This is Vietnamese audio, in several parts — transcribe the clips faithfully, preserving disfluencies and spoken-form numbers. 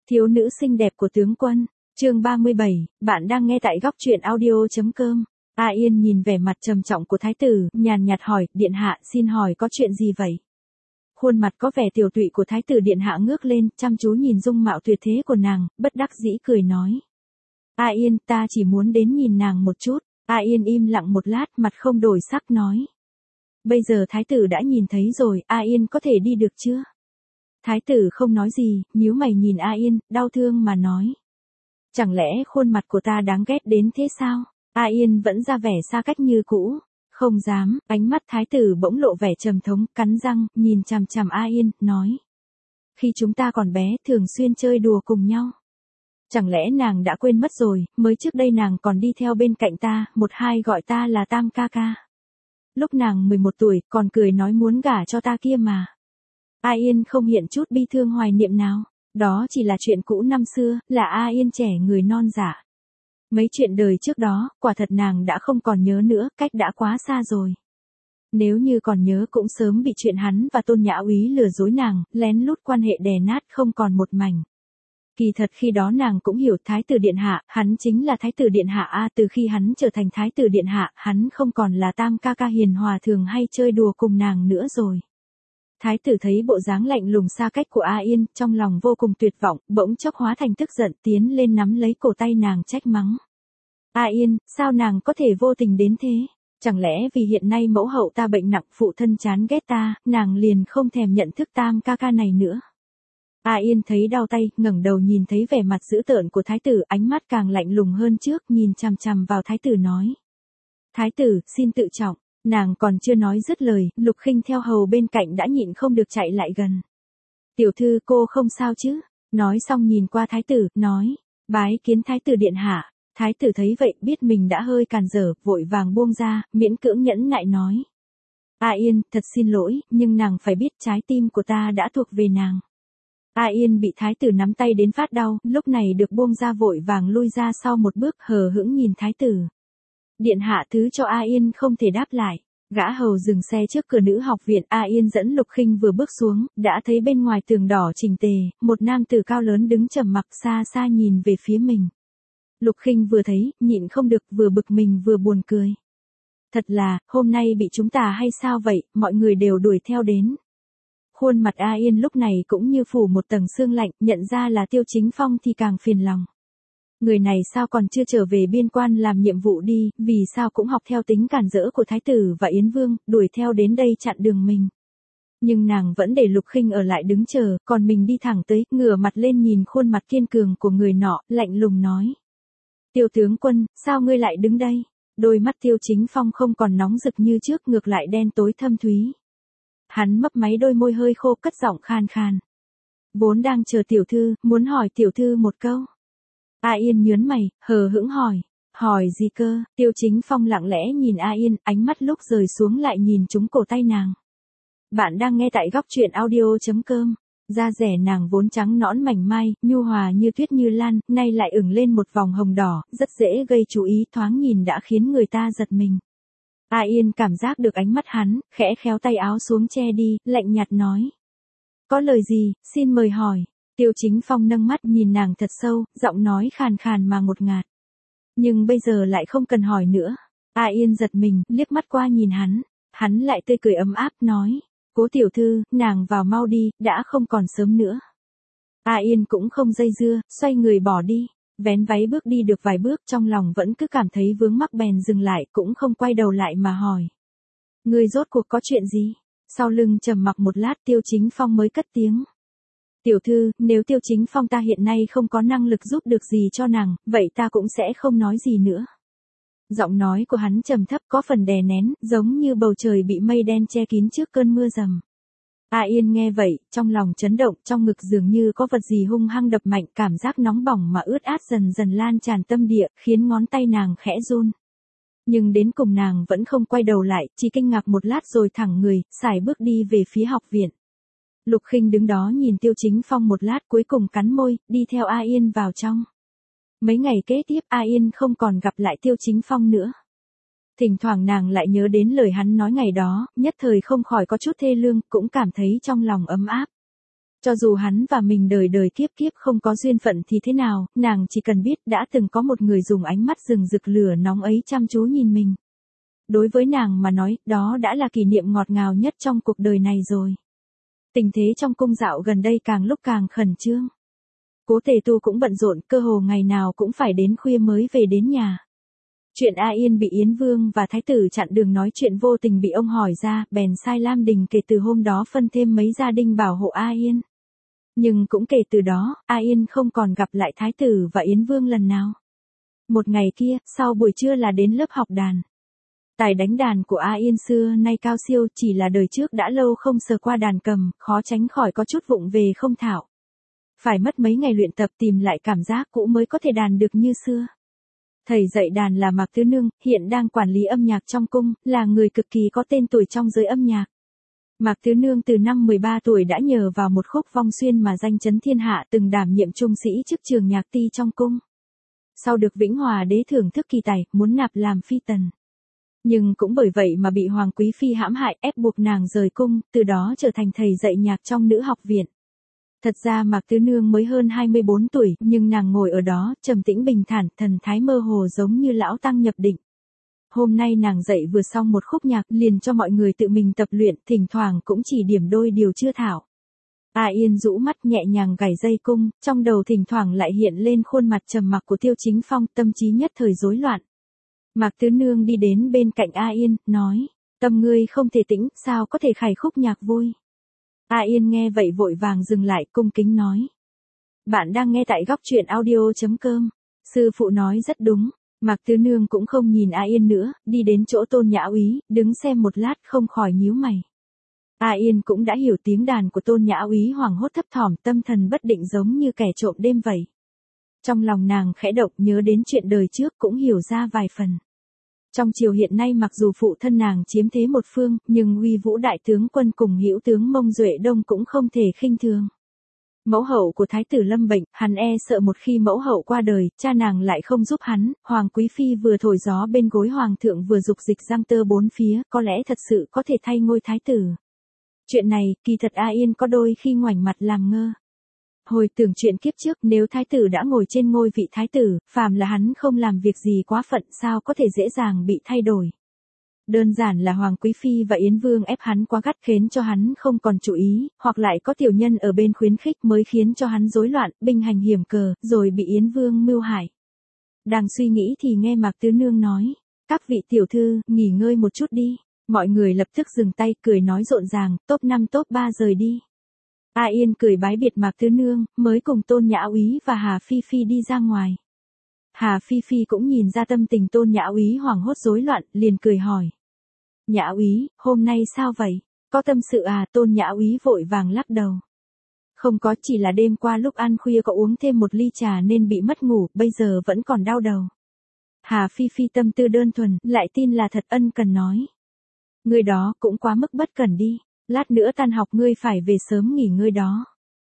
Thiếu nữ xinh đẹp của tướng quân, chương ba mươi bảy, bạn đang nghe tại góc truyện audio chấm com. A Yên nhìn vẻ mặt trầm trọng của thái tử, nhàn nhạt hỏi, điện hạ xin hỏi có chuyện gì vậy? Khuôn mặt có vẻ tiều tụy của thái tử điện hạ ngước lên, chăm chú nhìn dung mạo tuyệt thế của nàng, bất đắc dĩ cười nói. A Yên, ta chỉ muốn đến nhìn nàng một chút. A Yên im lặng một lát, mặt không đổi sắc nói. Bây giờ thái tử đã nhìn thấy rồi, A Yên có thể đi được chưa? Thái tử không nói gì, nhíu mày nhìn A Yên, đau thương mà nói. Chẳng lẽ khuôn mặt của ta đáng ghét đến thế sao? A Yên vẫn ra vẻ xa cách như cũ. Không dám, ánh mắt thái tử bỗng lộ vẻ trầm thống, cắn răng, nhìn chằm chằm A Yên, nói. Khi chúng ta còn bé, thường xuyên chơi đùa cùng nhau. Chẳng lẽ nàng đã quên mất rồi, mới trước đây nàng còn đi theo bên cạnh ta, một hai gọi ta là Tam ca ca. Lúc nàng mười một tuổi, còn cười nói muốn gả cho ta kia mà. A Yên không hiện chút bi thương hoài niệm nào, đó chỉ là chuyện cũ năm xưa, là A Yên trẻ người non dạ. Mấy chuyện đời trước đó, quả thật nàng đã không còn nhớ nữa, cách đã quá xa rồi. Nếu như còn nhớ cũng sớm bị chuyện hắn và Tôn Nhã Úy lừa dối nàng, lén lút quan hệ đè nát không còn một mảnh. Kỳ thật khi đó nàng cũng hiểu thái tử điện hạ, hắn chính là thái tử điện hạ A, từ khi hắn trở thành thái tử điện hạ, hắn không còn là Tam ca ca hiền hòa thường hay chơi đùa cùng nàng nữa rồi. Thái tử thấy bộ dáng lạnh lùng xa cách của A Yên, trong lòng vô cùng tuyệt vọng, bỗng chốc hóa thành tức giận tiến lên nắm lấy cổ tay nàng trách mắng. A Yên, sao nàng có thể vô tình đến thế? Chẳng lẽ vì hiện nay mẫu hậu ta bệnh nặng, phụ thân chán ghét ta, nàng liền không thèm nhận thức Tam ca ca này nữa? A Yên thấy đau tay, ngẩng đầu nhìn thấy vẻ mặt dữ tợn của thái tử, ánh mắt càng lạnh lùng hơn trước, nhìn chằm chằm vào thái tử nói. Thái tử, xin tự trọng. Nàng còn chưa nói dứt lời, Lục Khinh theo hầu bên cạnh đã nhịn không được chạy lại gần. Tiểu thư cô không sao chứ? Nói xong nhìn qua thái tử, nói. Bái kiến thái tử điện hạ. Thái tử thấy vậy biết mình đã hơi càn dở, vội vàng buông ra, miễn cưỡng nhẫn nại nói. A Yên, thật xin lỗi, nhưng nàng phải biết trái tim của ta đã thuộc về nàng. A Yên bị thái tử nắm tay đến phát đau, lúc này được buông ra vội vàng lui ra sau một bước, hờ hững nhìn thái tử. Điện hạ thứ cho A Yên không thể đáp lại. Gã hầu dừng xe trước cửa nữ học viện, A Yên dẫn Lục Khinh vừa bước xuống, đã thấy bên ngoài tường đỏ chỉnh tề, một nam tử cao lớn đứng trầm mặc xa xa nhìn về phía mình. Lục Khinh vừa thấy, nhịn không được, vừa bực mình vừa buồn cười. Thật là, hôm nay bị chúng ta hay sao vậy, mọi người đều đuổi theo đến. Khuôn mặt A Yên lúc này cũng như phủ một tầng sương lạnh, nhận ra là Tiêu Chính Phong thì càng phiền lòng. Người này sao còn chưa trở về biên quan làm nhiệm vụ đi, vì sao cũng học theo tính cản rỡ của Thái tử và Yến Vương, đuổi theo đến đây chặn đường mình. Nhưng nàng vẫn để Lục Khinh ở lại đứng chờ, còn mình đi thẳng tới, ngửa mặt lên nhìn khuôn mặt kiên cường của người nọ, lạnh lùng nói. Tiêu tướng quân, sao ngươi lại đứng đây? Đôi mắt Tiêu Chính Phong không còn nóng rực như trước, ngược lại đen tối thâm thúy. Hắn mấp máy đôi môi hơi khô, cất giọng khan khan. Vốn đang chờ tiểu thư, muốn hỏi tiểu thư một câu. A Yên nhớn mày, hờ hững hỏi. Hỏi gì cơ? Tiêu Chính Phong lặng lẽ nhìn A Yên, ánh mắt lúc rời xuống lại nhìn trúng cổ tay nàng. Bạn đang nghe tại góc truyện audio chấm com. Da rẻ nàng vốn trắng nõn mảnh mai, nhu hòa như tuyết như lan, nay lại ửng lên một vòng hồng đỏ, rất dễ gây chú ý, thoáng nhìn đã khiến người ta giật mình. A Yên cảm giác được ánh mắt hắn, khẽ khéo tay áo xuống che đi, lạnh nhạt nói. Có lời gì, xin mời hỏi. Tiêu Chính Phong nâng mắt nhìn nàng thật sâu, giọng nói khàn khàn mà ngột ngạt. Nhưng bây giờ lại không cần hỏi nữa. A Yên giật mình, liếc mắt qua nhìn hắn. Hắn lại tươi cười ấm áp, nói. Cố tiểu thư, nàng vào mau đi, đã không còn sớm nữa. A Yên cũng không dây dưa, xoay người bỏ đi. Vén váy bước đi được vài bước, trong lòng vẫn cứ cảm thấy vướng mắc bèn dừng lại, cũng không quay đầu lại mà hỏi. Người rốt cuộc có chuyện gì? Sau lưng trầm mặc một lát, Tiêu Chính Phong mới cất tiếng. Tiểu thư, nếu Tiêu Chính Phong ta hiện nay không có năng lực giúp được gì cho nàng, vậy ta cũng sẽ không nói gì nữa. Giọng nói của hắn trầm thấp, có phần đè nén, giống như bầu trời bị mây đen che kín trước cơn mưa rầm. A Yên nghe vậy, trong lòng chấn động, trong ngực dường như có vật gì hung hăng đập mạnh, cảm giác nóng bỏng mà ướt át dần dần lan tràn tâm địa, khiến ngón tay nàng khẽ run. Nhưng đến cùng nàng vẫn không quay đầu lại, chỉ kinh ngạc một lát rồi thẳng người, sải bước đi về phía học viện. Lục Khinh đứng đó nhìn Tiêu Chính Phong một lát, cuối cùng cắn môi, đi theo A Yên vào trong. Mấy ngày kế tiếp A Yên không còn gặp lại Tiêu Chính Phong nữa. Thỉnh thoảng nàng lại nhớ đến lời hắn nói ngày đó, nhất thời không khỏi có chút thê lương, cũng cảm thấy trong lòng ấm áp. Cho dù hắn và mình đời đời kiếp kiếp không có duyên phận thì thế nào, nàng chỉ cần biết đã từng có một người dùng ánh mắt rừng rực lửa nóng ấy chăm chú nhìn mình. Đối với nàng mà nói, đó đã là kỷ niệm ngọt ngào nhất trong cuộc đời này rồi. Tình thế trong cung dạo gần đây càng lúc càng khẩn trương. Cố Tề Tu cũng bận rộn, cơ hồ ngày nào cũng phải đến khuya mới về đến nhà. Chuyện A Yên bị Yến Vương và Thái tử chặn đường nói chuyện vô tình bị ông hỏi ra, bèn sai Lam Đình kể từ hôm đó phân thêm mấy gia đình bảo hộ A Yên. Nhưng cũng kể từ đó, A Yên không còn gặp lại Thái tử và Yến Vương lần nào. Một ngày kia, sau buổi trưa là đến lớp học đàn. Tài đánh đàn của A Yên xưa nay cao siêu, chỉ là đời trước đã lâu không sờ qua đàn cầm, khó tránh khỏi có chút vụng về không thạo. Phải mất mấy ngày luyện tập tìm lại cảm giác cũ mới có thể đàn được như xưa. Thầy dạy đàn là Mạc Tứ Nương, hiện đang quản lý âm nhạc trong cung, là người cực kỳ có tên tuổi trong giới âm nhạc. Mạc Tứ Nương từ năm mười ba tuổi đã nhờ vào một khúc Vong Xuyên mà danh chấn thiên hạ, từng đảm nhiệm trung sĩ chức trường nhạc ti trong cung. Sau được Vĩnh Hòa đế thưởng thức kỳ tài, muốn nạp làm phi tần. Nhưng cũng bởi vậy mà bị Hoàng Quý Phi hãm hại, ép buộc nàng rời cung, từ đó trở thành thầy dạy nhạc trong nữ học viện. Thật ra Mạc Tứ Nương mới hơn hai mươi bốn tuổi, nhưng nàng ngồi ở đó, trầm tĩnh bình thản, thần thái mơ hồ giống như lão tăng nhập định. Hôm nay nàng dạy vừa xong một khúc nhạc, liền cho mọi người tự mình tập luyện, thỉnh thoảng cũng chỉ điểm đôi điều chưa thảo. A Yên rũ mắt nhẹ nhàng gảy dây cung, trong đầu thỉnh thoảng lại hiện lên khuôn mặt trầm mặc của Tiêu Chính Phong, tâm trí nhất thời rối loạn. Mạc Tứ Nương đi đến bên cạnh A Yên, nói, tâm ngươi không thể tĩnh, sao có thể khải khúc nhạc vui. A Yên nghe vậy vội vàng dừng lại, cung kính nói. Bạn đang nghe tại góc truyện audio.com. Sư phụ nói rất đúng. Mạc Tứ Nương cũng không nhìn A Yên nữa, đi đến chỗ Tôn Nhã Úy, đứng xem một lát không khỏi nhíu mày. A Yên cũng đã hiểu tiếng đàn của Tôn Nhã Úy hoảng hốt thấp thỏm, tâm thần bất định giống như kẻ trộm đêm vậy. Trong lòng nàng khẽ động, nhớ đến chuyện đời trước cũng hiểu ra vài phần. Trong triều hiện nay mặc dù phụ thân nàng chiếm thế một phương, nhưng uy vũ đại tướng quân cùng hữu tướng Mông Duệ Đông cũng không thể khinh thường. Mẫu hậu của Thái tử lâm bệnh, hắn e sợ một khi mẫu hậu qua đời, cha nàng lại không giúp hắn, Hoàng Quý Phi vừa thổi gió bên gối Hoàng thượng vừa dục dịch giang tơ bốn phía, có lẽ thật sự có thể thay ngôi Thái tử. Chuyện này, kỳ thật A Yên có đôi khi ngoảnh mặt làm ngơ. Hồi tưởng chuyện kiếp trước, nếu Thái tử đã ngồi trên ngôi vị Thái tử, phàm là hắn không làm việc gì quá phận sao có thể dễ dàng bị thay đổi. Đơn giản là Hoàng Quý Phi và Yến Vương ép hắn quá gắt khiến cho hắn không còn chú ý, hoặc lại có tiểu nhân ở bên khuyến khích mới khiến cho hắn rối loạn, binh hành hiểm cờ, rồi bị Yến Vương mưu hại. Đang suy nghĩ thì nghe Mạc Tứ Nương nói, các vị tiểu thư, nghỉ ngơi một chút đi. Mọi người lập tức dừng tay, cười nói rộn ràng, top năm top ba rời đi. A Yên cười bái biệt Mạc Tứ Nương, mới cùng Tôn Nhã Úy và Hà Phi Phi đi ra ngoài. Hà Phi Phi cũng nhìn ra tâm tình Tôn Nhã Úy hoảng hốt rối loạn, liền cười hỏi. Nhã Úy, hôm nay sao vậy? Có tâm sự à? Tôn Nhã Úy vội vàng lắc đầu. Không có, chỉ là đêm qua lúc ăn khuya có uống thêm một ly trà nên bị mất ngủ, bây giờ vẫn còn đau đầu. Hà Phi Phi tâm tư đơn thuần, lại tin là thật, ân cần nói. Người đó cũng quá mức bất cẩn đi, lát nữa tan học ngươi phải về sớm nghỉ ngơi đó.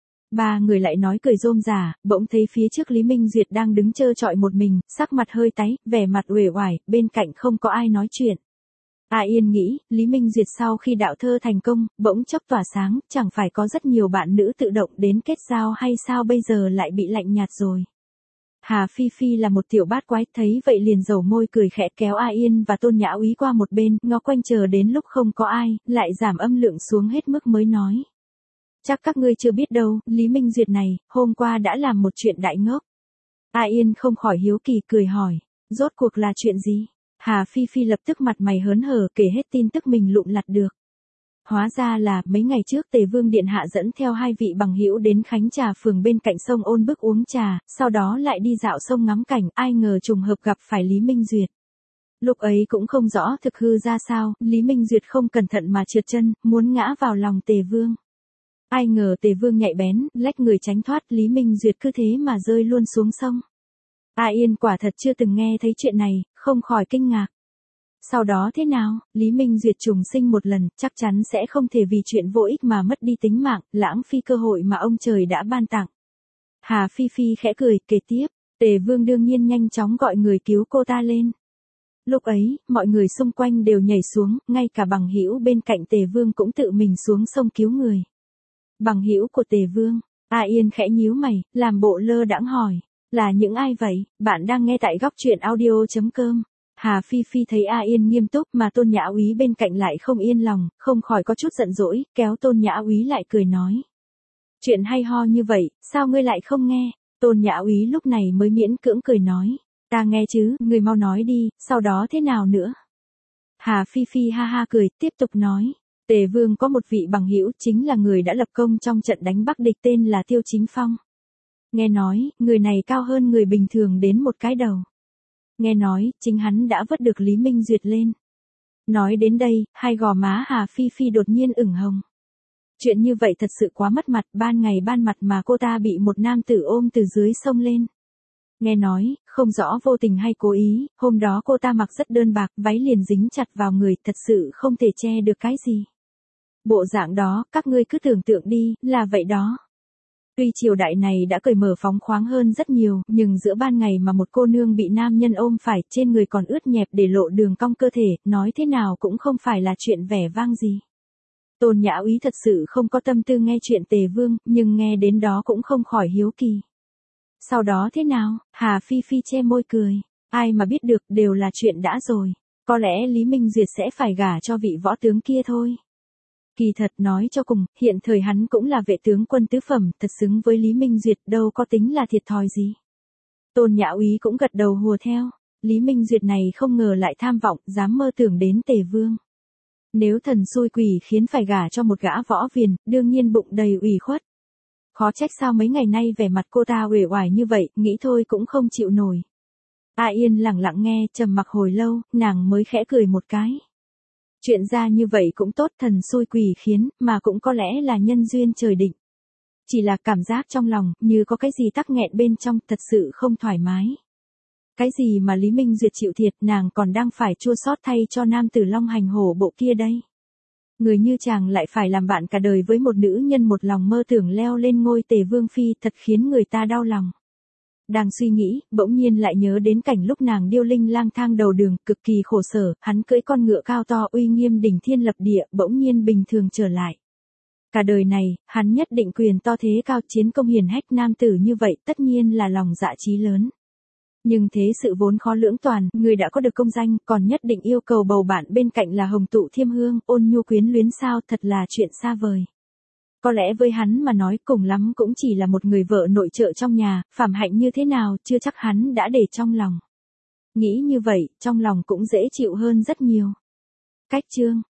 Ba người lại nói cười rôm rả, bỗng thấy phía trước Lý Minh Duyệt đang đứng trơ trọi một mình, sắc mặt hơi tái, vẻ mặt uể oải, bên cạnh không có ai nói chuyện. A Yên nghĩ, Lý Minh Duyệt sau khi đạo thơ thành công, bỗng chốc tỏa sáng, chẳng phải có rất nhiều bạn nữ tự động đến kết giao hay sao bây giờ lại bị lạnh nhạt rồi. Hà Phi Phi là một tiểu bát quái, thấy vậy liền dầu môi cười khẽ kéo A Yên và Tôn Nhã Úy qua một bên, ngó quanh chờ đến lúc không có ai, lại giảm âm lượng xuống hết mức mới nói. Chắc các ngươi chưa biết đâu, Lý Minh Duyệt này, hôm qua đã làm một chuyện đại ngốc. A Yên không khỏi hiếu kỳ cười hỏi, rốt cuộc là chuyện gì? Hà Phi Phi lập tức mặt mày hớn hở kể hết tin tức mình lụm lặt được. Hóa ra là, mấy ngày trước Tề Vương Điện Hạ dẫn theo hai vị bằng hữu đến Khánh Trà phường bên cạnh sông Ôn Bức uống trà, sau đó lại đi dạo sông ngắm cảnh, ai ngờ trùng hợp gặp phải Lý Minh Duyệt. Lúc ấy cũng không rõ thực hư ra sao, Lý Minh Duyệt không cẩn thận mà trượt chân, muốn ngã vào lòng Tề Vương. Ai ngờ Tề Vương nhạy bén, lách người tránh thoát, Lý Minh Duyệt cứ thế mà rơi luôn xuống sông. A Yên quả thật chưa từng nghe thấy chuyện này, không khỏi kinh ngạc. Sau đó thế nào, Lý Minh Duyệt trùng sinh một lần, chắc chắn sẽ không thể vì chuyện vô ích mà mất đi tính mạng, lãng phí cơ hội mà ông trời đã ban tặng. Hà Phi Phi khẽ cười, kể tiếp, Tề Vương đương nhiên nhanh chóng gọi người cứu cô ta lên. Lúc ấy, mọi người xung quanh đều nhảy xuống, ngay cả bằng hữu bên cạnh Tề Vương cũng tự mình xuống sông cứu người. Bằng hữu của Tề Vương. A Yên khẽ nhíu mày, làm bộ lơ đãng hỏi. Là những ai vậy? Bạn đang nghe tại góc truyện audio.com. Hà Phi Phi thấy A Yên nghiêm túc mà Tôn Nhã Úy bên cạnh lại không yên lòng, không khỏi có chút giận dỗi, kéo Tôn Nhã Úy lại cười nói. Chuyện hay ho như vậy, sao ngươi lại không nghe? Tôn Nhã Úy lúc này mới miễn cưỡng cười nói. Ta nghe chứ, ngươi mau nói đi, sau đó thế nào nữa? Hà Phi Phi ha ha cười, tiếp tục nói. Tề Vương có một vị bằng hữu chính là người đã lập công trong trận đánh Bắc địch tên là Tiêu Chính Phong. Nghe nói, người này cao hơn người bình thường đến một cái đầu. Nghe nói, chính hắn đã vớt được Lý Minh Duyệt lên. Nói đến đây, hai gò má Hà Phi Phi đột nhiên ửng hồng. Chuyện như vậy thật sự quá mất mặt, ban ngày ban mặt mà cô ta bị một nam tử ôm từ dưới sông lên. Nghe nói, không rõ vô tình hay cố ý, hôm đó cô ta mặc rất đơn bạc, váy liền dính chặt vào người, thật sự không thể che được cái gì. Bộ dạng đó, các ngươi cứ tưởng tượng đi, là vậy đó. Tuy triều đại này đã cởi mở phóng khoáng hơn rất nhiều, nhưng giữa ban ngày mà một cô nương bị nam nhân ôm phải, trên người còn ướt nhẹp để lộ đường cong cơ thể, nói thế nào cũng không phải là chuyện vẻ vang gì. Tôn Nhã Úy thật sự không có tâm tư nghe chuyện Tề Vương, nhưng nghe đến đó cũng không khỏi hiếu kỳ. Sau đó thế nào? Hà Phi Phi che môi cười. Ai mà biết được, đều là chuyện đã rồi. Có lẽ Lý Minh Duyệt sẽ phải gả cho vị võ tướng kia thôi. Kỳ thật nói cho cùng, hiện thời hắn cũng là vệ tướng quân tứ phẩm, thật xứng với Lý Minh Duyệt, đâu có tính là thiệt thòi gì. Tôn Nhã Úy cũng gật đầu hùa theo. Lý Minh Duyệt này không ngờ lại tham vọng, dám mơ tưởng đến Tề Vương. Nếu thần xui quỷ khiến phải gả cho một gã võ viền, đương nhiên bụng đầy ủy khuất. Khó trách sao mấy ngày nay vẻ mặt cô ta uể oải như vậy, nghĩ thôi cũng không chịu nổi. A Yên lặng lặng nghe, trầm mặc hồi lâu, nàng mới khẽ cười một cái. Chuyện ra như vậy cũng tốt, thần xui quỷ khiến, mà cũng có lẽ là nhân duyên trời định. Chỉ là cảm giác trong lòng, như có cái gì tắc nghẹn bên trong, thật sự không thoải mái. Cái gì mà Lý Minh Duyệt chịu thiệt, nàng còn đang phải chua xót thay cho nam tử long hành hổ bộ kia đây. Người như chàng lại phải làm bạn cả đời với một nữ nhân một lòng mơ tưởng leo lên ngôi Tề Vương phi, thật khiến người ta đau lòng. Đang suy nghĩ, bỗng nhiên lại nhớ đến cảnh lúc nàng điêu linh lang thang đầu đường, cực kỳ khổ sở, hắn cưỡi con ngựa cao to uy nghiêm đỉnh thiên lập địa, bỗng nhiên bình thường trở lại. Cả đời này, hắn nhất định quyền to thế cao, chiến công hiển hách, nam tử như vậy, tất nhiên là lòng dạ chí lớn. Nhưng thế sự vốn khó lưỡng toàn, người đã có được công danh, còn nhất định yêu cầu bầu bạn bên cạnh là hồng tụ thiêm hương, ôn nhu quyến luyến sao, thật là chuyện xa vời. Có lẽ với hắn mà nói, cùng lắm cũng chỉ là một người vợ nội trợ trong nhà, phàm hạnh như thế nào, chưa chắc hắn đã để trong lòng. Nghĩ như vậy, trong lòng cũng dễ chịu hơn rất nhiều. Cách chương